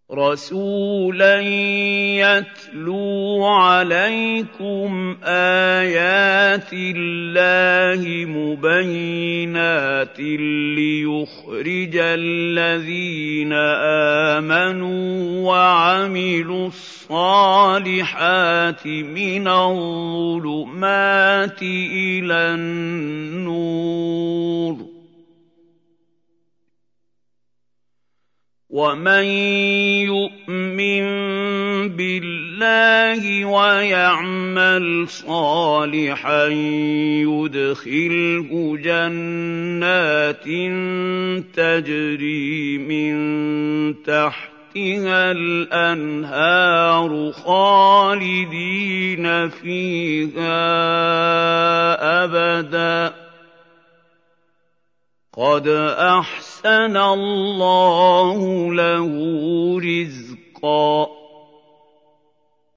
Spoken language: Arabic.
رَسُولًا يَتْلُو عَلَيْكُمْ آيَاتِ اللَّهِ مُبَيِّنَاتٍ لِّيُخْرِجَ الَّذِينَ آمَنُوا وَعَمِلُوا الصَّالِحَاتِ مِنَ الظُّلُمَاتِ إِلَى النُّورِ ۚ وَمَن يُؤْمِن بِاللَّهِ وَيَعْمَلْ صَالِحًا يُدْخِلْهُ جَنَّاتٍ تَجْرِي مِن تَحْتِهَا الْأَنْهَارُ خَالِدِينَ فِيهَا أَبَدًا ۖ قَدْ أَحْسَنَ اللَّهُ لَهُ رِزْقًا